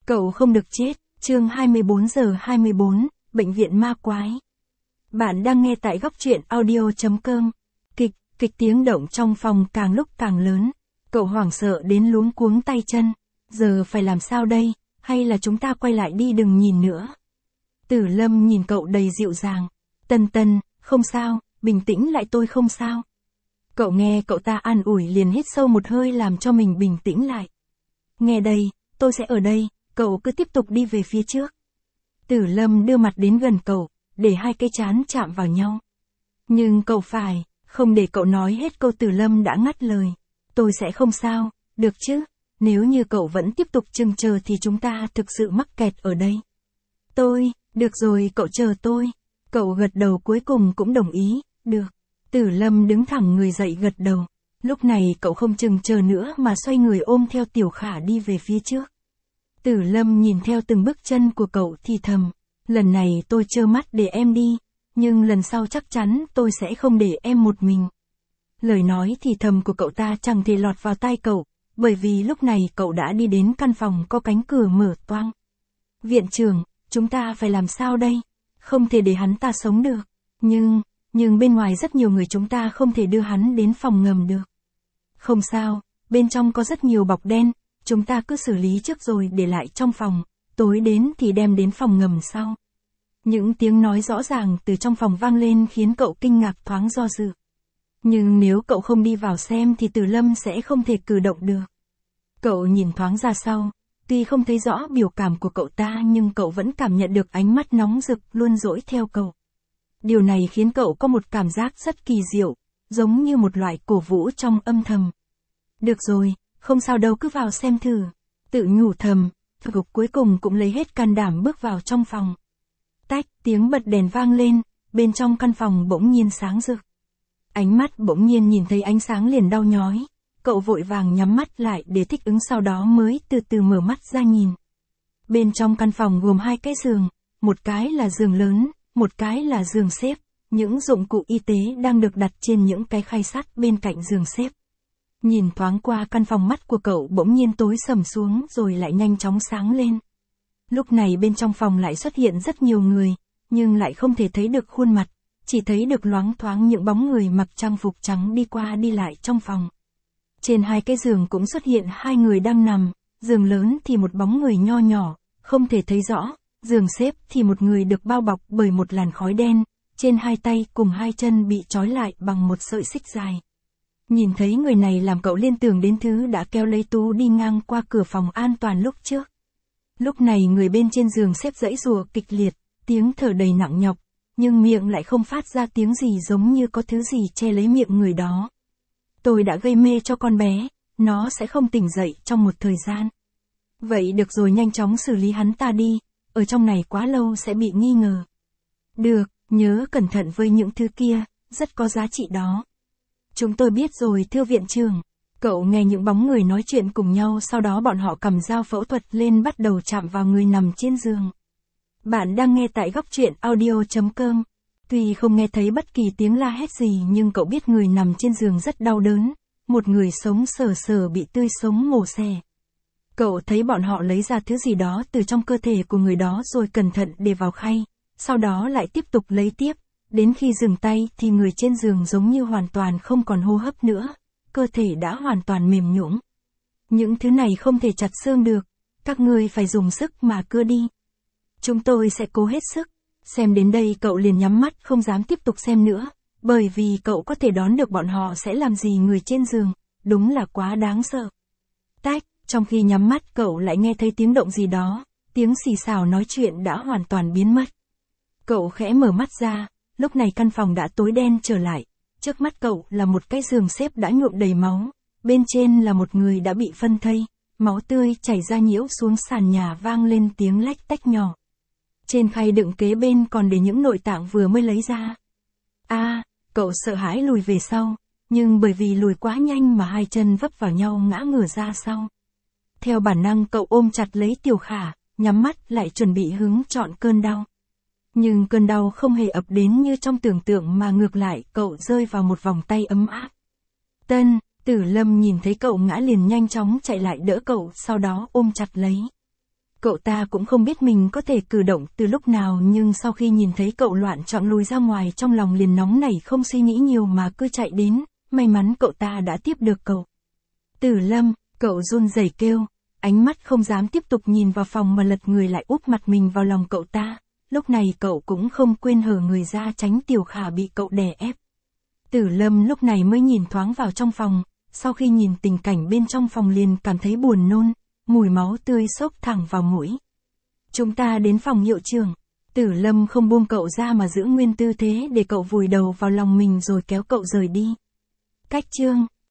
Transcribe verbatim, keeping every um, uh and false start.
Cậu không được chết, chương hai mươi bốn giờ hai mươi bốn, Bệnh viện ma quái. Bạn đang nghe tại góc truyện audio chấm com. Kịch, kịch tiếng động trong phòng càng lúc càng lớn. Cậu hoảng sợ đến luống cuống tay chân. Giờ phải làm sao đây, hay là chúng ta quay lại đi đừng nhìn nữa. Tử Lâm nhìn cậu đầy dịu dàng. Tân Tân, không sao, bình tĩnh lại tôi không sao. Cậu nghe cậu ta an ủi liền hít sâu một hơi làm cho mình bình tĩnh lại. Nghe đây, tôi sẽ ở đây, cậu cứ tiếp tục đi về phía trước. Tử Lâm đưa mặt đến gần cậu, để hai cái trán chạm vào nhau. Nhưng cậu phải, không để cậu nói hết câu Tử Lâm đã ngắt lời. Tôi sẽ không sao, được chứ, nếu như cậu vẫn tiếp tục chừng chờ thì chúng ta thực sự mắc kẹt ở đây. Tôi, được rồi cậu chờ tôi. Cậu gật đầu cuối cùng cũng đồng ý, được. Tử Lâm đứng thẳng người dậy gật đầu. Lúc này cậu không chừng chờ nữa mà xoay người ôm theo Tiểu Khả đi về phía trước. Tử Lâm nhìn theo từng bước chân của cậu thì thầm. Lần này tôi trơ mắt để em đi, nhưng lần sau chắc chắn tôi sẽ không để em một mình. Lời nói thì thầm của cậu ta chẳng thể lọt vào tai cậu, bởi vì lúc này cậu đã đi đến căn phòng có cánh cửa mở toang. Viện trưởng, chúng ta phải làm sao đây? Không thể để hắn ta sống được. Nhưng, nhưng bên ngoài rất nhiều người chúng ta không thể đưa hắn đến phòng ngầm được. Không sao, bên trong có rất nhiều bọc đen, chúng ta cứ xử lý trước rồi để lại trong phòng, tối đến thì đem đến phòng ngầm sau. Những tiếng nói rõ ràng từ trong phòng vang lên khiến cậu kinh ngạc thoáng do dự. Nhưng nếu cậu không đi vào xem thì Tử Lâm sẽ không thể cử động được. Cậu nhìn thoáng ra sau, tuy không thấy rõ biểu cảm của cậu ta nhưng cậu vẫn cảm nhận được ánh mắt nóng rực luôn dõi theo cậu. Điều này khiến cậu có một cảm giác rất kỳ diệu, giống như một loại cổ vũ trong âm thầm. Được rồi, không sao đâu cứ vào xem thử. Tự nhủ thầm, Gục cuối cùng cũng lấy hết can đảm bước vào trong phòng. Tách, tiếng bật đèn vang lên, bên trong căn phòng bỗng nhiên sáng rực. Ánh mắt bỗng nhiên nhìn thấy ánh sáng liền đau nhói. Cậu vội vàng nhắm mắt lại để thích ứng sau đó mới từ từ mở mắt ra nhìn. Bên trong căn phòng gồm hai cái giường, một cái là giường lớn, một cái là giường xếp. Những dụng cụ y tế đang được đặt trên những cái khay sắt bên cạnh giường xếp. Nhìn thoáng qua căn phòng mắt của cậu bỗng nhiên tối sầm xuống rồi lại nhanh chóng sáng lên. Lúc này bên trong phòng lại xuất hiện rất nhiều người, nhưng lại không thể thấy được khuôn mặt, chỉ thấy được loáng thoáng những bóng người mặc trang phục trắng đi qua đi lại trong phòng. Trên hai cái giường cũng xuất hiện hai người đang nằm, giường lớn thì một bóng người nho nhỏ, không thể thấy rõ, giường xếp thì một người được bao bọc bởi một làn khói đen, trên hai tay cùng hai chân bị trói lại bằng một sợi xích dài. Nhìn thấy người này làm cậu liên tưởng đến thứ đã kéo lấy Tú đi ngang qua cửa phòng an toàn lúc trước. Lúc này người bên trên giường xếp giãy giụa kịch liệt, tiếng thở đầy nặng nhọc, nhưng miệng lại không phát ra tiếng gì giống như có thứ gì che lấy miệng người đó. Tôi đã gây mê cho con bé, nó sẽ không tỉnh dậy trong một thời gian. Vậy được rồi nhanh chóng xử lý hắn ta đi, ở trong này quá lâu sẽ bị nghi ngờ. Được, nhớ cẩn thận với những thứ kia, rất có giá trị đó. Chúng tôi biết rồi thưa viện trưởng. Cậu nghe những bóng người nói chuyện cùng nhau sau đó bọn họ cầm dao phẫu thuật lên bắt đầu chạm vào người nằm trên giường. Bạn đang nghe tại góc truyện audio chấm com. Tuy không nghe thấy bất kỳ tiếng la hét gì nhưng cậu biết người nằm trên giường rất đau đớn. Một người sống sờ sờ bị tươi sống mổ xẻ. Cậu thấy bọn họ lấy ra thứ gì đó từ trong cơ thể của người đó rồi cẩn thận để vào khay. Sau đó lại tiếp tục lấy tiếp. Đến khi dừng tay thì người trên giường giống như hoàn toàn không còn hô hấp nữa. Cơ thể đã hoàn toàn mềm nhũn. Những thứ này không thể chặt xương được. Các ngươi phải dùng sức mà cưa đi. Chúng tôi sẽ cố hết sức. Xem đến đây cậu liền nhắm mắt không dám tiếp tục xem nữa. Bởi vì cậu có thể đoán được bọn họ sẽ làm gì người trên giường. Đúng là quá đáng sợ. Tách, trong khi nhắm mắt cậu lại nghe thấy tiếng động gì đó. Tiếng xì xào nói chuyện đã hoàn toàn biến mất. Cậu khẽ mở mắt ra. Lúc này căn phòng đã tối đen trở lại. Trước mắt cậu là một cái giường xếp đã nhuộm đầy máu. Bên trên là một người đã bị phân thây. Máu tươi chảy ra nhiễu xuống sàn nhà vang lên tiếng lách tách nhỏ. Trên khay đựng kế bên còn để những nội tạng vừa mới lấy ra. A, à, cậu sợ hãi lùi về sau. Nhưng bởi vì lùi quá nhanh mà hai chân vấp vào nhau ngã ngửa ra sau. Theo bản năng cậu ôm chặt lấy Tiểu Khả, nhắm mắt lại chuẩn bị hứng chọn cơn đau. Nhưng cơn đau không hề ập đến như trong tưởng tượng mà ngược lại cậu rơi vào một vòng tay ấm áp. Tân, Tử Lâm nhìn thấy cậu ngã liền nhanh chóng chạy lại đỡ cậu sau đó ôm chặt lấy. Cậu ta cũng không biết mình có thể cử động từ lúc nào, nhưng sau khi nhìn thấy cậu loạn choạng lùi ra ngoài, trong lòng liền nóng nảy, không suy nghĩ nhiều mà cứ chạy đến, may mắn cậu ta đã tiếp được cậu. Tử Lâm, cậu run rẩy kêu, ánh mắt không dám tiếp tục nhìn vào phòng mà lật người lại úp mặt mình vào lòng cậu ta, lúc này cậu cũng không quên hở người ra tránh Tiểu Khả bị cậu đè ép. Tử Lâm lúc này mới nhìn thoáng vào trong phòng, sau khi nhìn tình cảnh bên trong phòng liền cảm thấy buồn nôn, mùi máu tươi xốc thẳng vào mũi. Chúng ta đến phòng hiệu trưởng. Tử Lâm không buông cậu ra mà giữ nguyên tư thế để cậu vùi đầu vào lòng mình rồi kéo cậu rời đi. Cách chương